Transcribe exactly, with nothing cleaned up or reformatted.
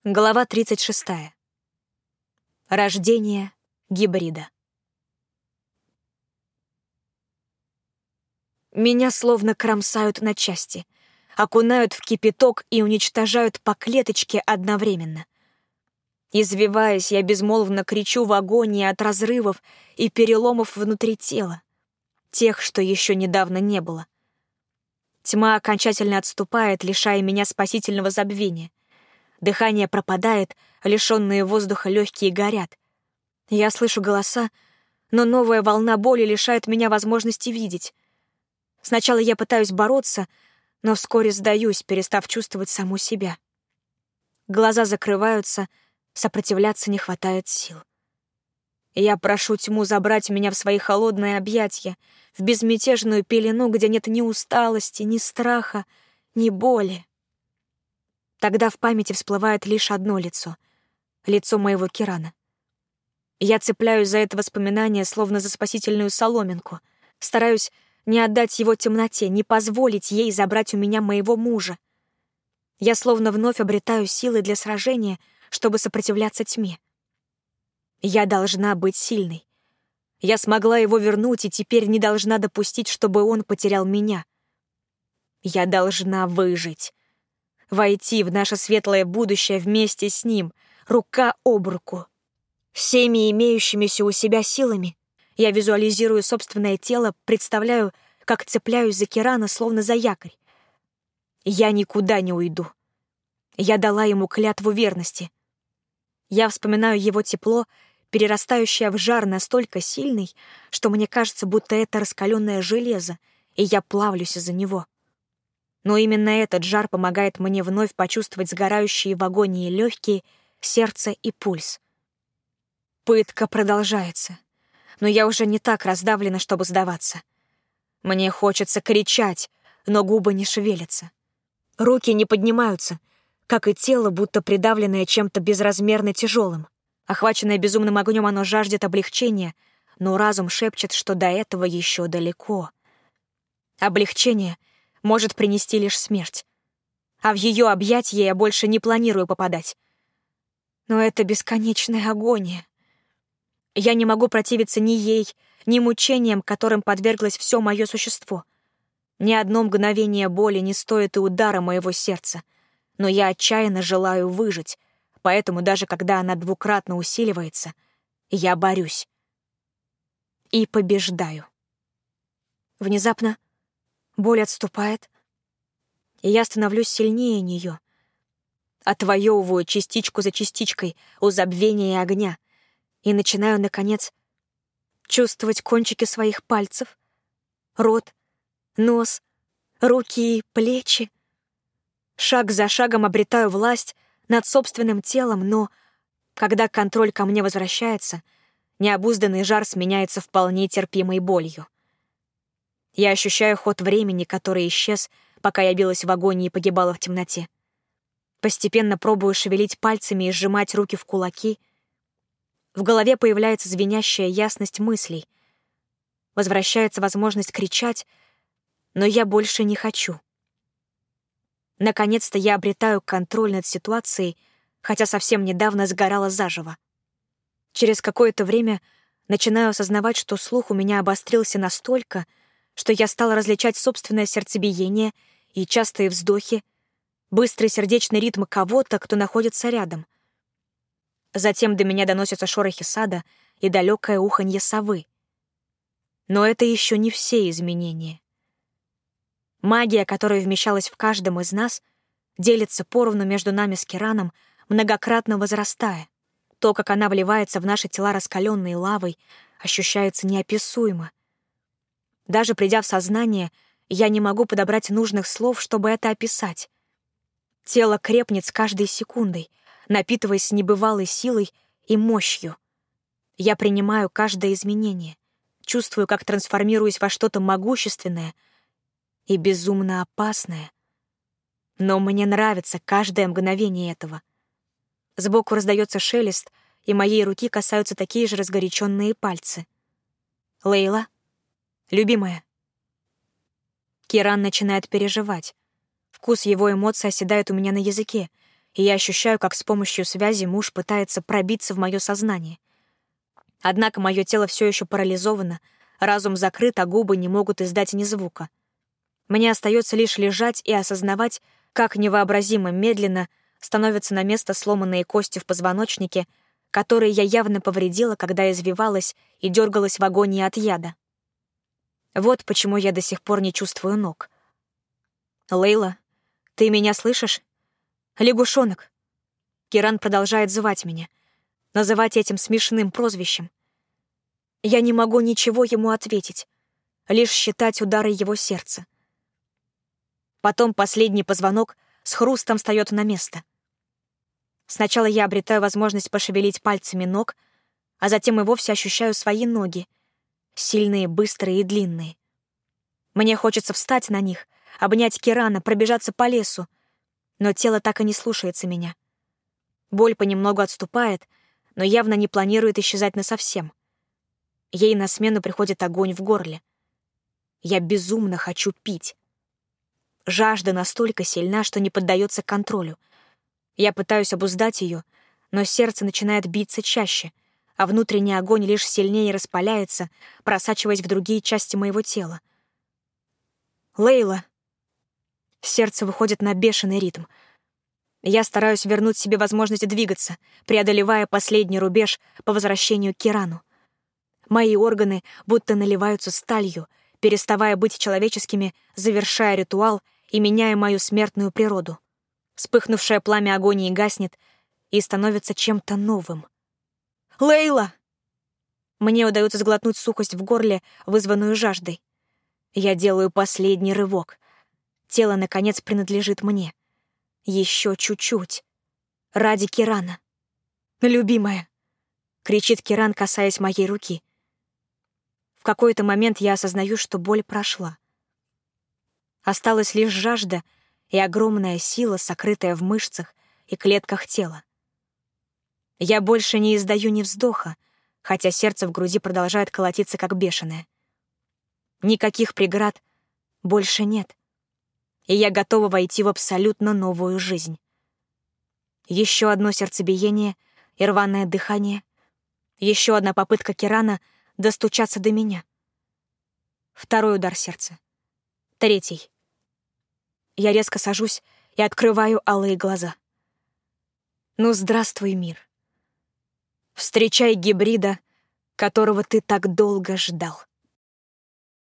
Глава тридцать шестая. Рождение гибрида. Меня словно кромсают на части, окунают в кипяток и уничтожают по клеточке одновременно. Извиваясь, я безмолвно кричу в агонии от разрывов и переломов внутри тела, тех, что еще недавно не было. Тьма окончательно отступает, лишая меня спасительного забвения. Дыхание пропадает, лишённые воздуха легкие горят. Я слышу голоса, но новая волна боли лишает меня возможности видеть. Сначала я пытаюсь бороться, но вскоре сдаюсь, перестав чувствовать саму себя. Глаза закрываются, сопротивляться не хватает сил. Я прошу тьму забрать меня в свои холодные объятия, в безмятежную пелену, где нет ни усталости, ни страха, ни боли. Тогда в памяти всплывает лишь одно лицо — лицо моего Кирана. Я цепляюсь за это воспоминание, словно за спасительную соломинку, стараюсь не отдать его темноте, не позволить ей забрать у меня моего мужа. Я словно вновь обретаю силы для сражения, чтобы сопротивляться тьме. Я должна быть сильной. Я смогла его вернуть и теперь не должна допустить, чтобы он потерял меня. Я должна выжить. Войти в наше светлое будущее вместе с ним, рука об руку. Всеми имеющимися у себя силами я визуализирую собственное тело, представляю, как цепляюсь за Кирана, словно за якорь. Я никуда не уйду. Я дала ему клятву верности. Я вспоминаю его тепло, перерастающее в жар настолько сильный, что мне кажется, будто это раскаленное железо, и я плавлюсь из-за него. Но именно этот жар помогает мне вновь почувствовать сгорающие в агонии легкие, сердце и пульс. Пытка продолжается, но я уже не так раздавлена, чтобы сдаваться. Мне хочется кричать, но губы не шевелятся. Руки не поднимаются, как и тело, будто придавленное чем-то безразмерно тяжелым. Охваченное безумным огнем, оно жаждет облегчения, но разум шепчет, что до этого еще далеко. Облегчение может принести лишь смерть. А в ее объятия я больше не планирую попадать. Но это бесконечная агония. Я не могу противиться ни ей, ни мучениям, которым подверглось все мое существо. Ни одно мгновение боли не стоит и удара моего сердца. Но я отчаянно желаю выжить, поэтому даже когда она двукратно усиливается, я борюсь. И побеждаю. Внезапно боль отступает, и я становлюсь сильнее нее. Отвоевываю частичку за частичкой у забвения и огня и начинаю, наконец, чувствовать кончики своих пальцев, рот, нос, руки и плечи. Шаг за шагом обретаю власть над собственным телом, но, когда контроль ко мне возвращается, необузданный жар сменяется вполне терпимой болью. Я ощущаю ход времени, который исчез, пока я билась в агонии и погибала в темноте. Постепенно пробую шевелить пальцами и сжимать руки в кулаки. В голове появляется звенящая ясность мыслей. Возвращается возможность кричать, но я больше не хочу. Наконец-то я обретаю контроль над ситуацией, хотя совсем недавно сгорала заживо. Через какое-то время начинаю осознавать, что слух у меня обострился настолько, что я стала различать собственное сердцебиение и частые вздохи, быстрый сердечный ритм кого-то, кто находится рядом. Затем до меня доносятся шорохи сада и далекое уханье совы. Но это еще не все изменения. Магия, которая вмещалась в каждом из нас, делится поровну между нами с Кираном, многократно возрастая. То, как она вливается в наши тела раскаленной лавой, ощущается неописуемо. Даже придя в сознание, я не могу подобрать нужных слов, чтобы это описать. Тело крепнет с каждой секундой, напитываясь небывалой силой и мощью. Я принимаю каждое изменение, чувствую, как трансформируюсь во что-то могущественное и безумно опасное. Но мне нравится каждое мгновение этого. Сбоку раздается шелест, и моей руки касаются такие же разгоряченные пальцы. «Лейла? Любимая». Киран начинает переживать. Вкус его эмоций оседает у меня на языке. и я ощущаю, как с помощью связи муж пытается пробиться в мое сознание. Однако мое тело все еще парализовано, разум закрыт, а губы не могут издать ни звука. Мне остается лишь лежать и осознавать, как невообразимо медленно становятся на место сломанные кости в позвоночнике, которые я явно повредила, когда извивалась и дергалась в агонии от яда. Вот почему я до сих пор не чувствую ног. «Лейла, ты меня слышишь? Лягушонок!» Киран продолжает звать меня, называть этим смешным прозвищем. Я не могу ничего ему ответить, лишь считать удары его сердца. Потом последний позвонок с хрустом встает на место. Сначала я обретаю возможность пошевелить пальцами ног, а затем и вовсе ощущаю свои ноги, сильные, быстрые и длинные. Мне хочется встать на них, обнять Кирана, пробежаться по лесу, но тело так и не слушается меня. Боль понемногу отступает, но явно не планирует исчезать насовсем. Ей на смену приходит огонь в горле. Я безумно хочу пить. Жажда настолько сильна, что не поддается контролю. Я пытаюсь обуздать ее, но сердце начинает биться чаще, а внутренний огонь лишь сильнее распаляется, просачиваясь в другие части моего тела. «Лейла!» Сердце выходит на бешеный ритм. Я стараюсь вернуть себе возможность двигаться, преодолевая последний рубеж по возвращению к Кирану. Мои органы будто наливаются сталью, переставая быть человеческими, завершая ритуал и меняя мою смертную природу. Вспыхнувшее пламя агонии гаснет и становится чем-то новым. «Лейла!» Мне удается сглотнуть сухость в горле, вызванную жаждой. Я делаю последний рывок. Тело, наконец, принадлежит мне. Еще чуть-чуть. Ради Кирана. «Любимая!» — кричит Киран, касаясь моей руки. В какой-то момент я осознаю, что боль прошла. Осталась лишь жажда и огромная сила, сокрытая в мышцах и клетках тела. Я больше не издаю ни вздоха, хотя сердце в груди продолжает колотиться как бешеное. Никаких преград больше нет, и я готова войти в абсолютно новую жизнь. Еще одно сердцебиение и рваное дыхание, еще одна попытка Кирана достучаться до меня. Второй удар сердца. Третий. Я резко сажусь и открываю алые глаза. Ну, здравствуй, мир. Встречай гибрида, которого ты так долго ждал.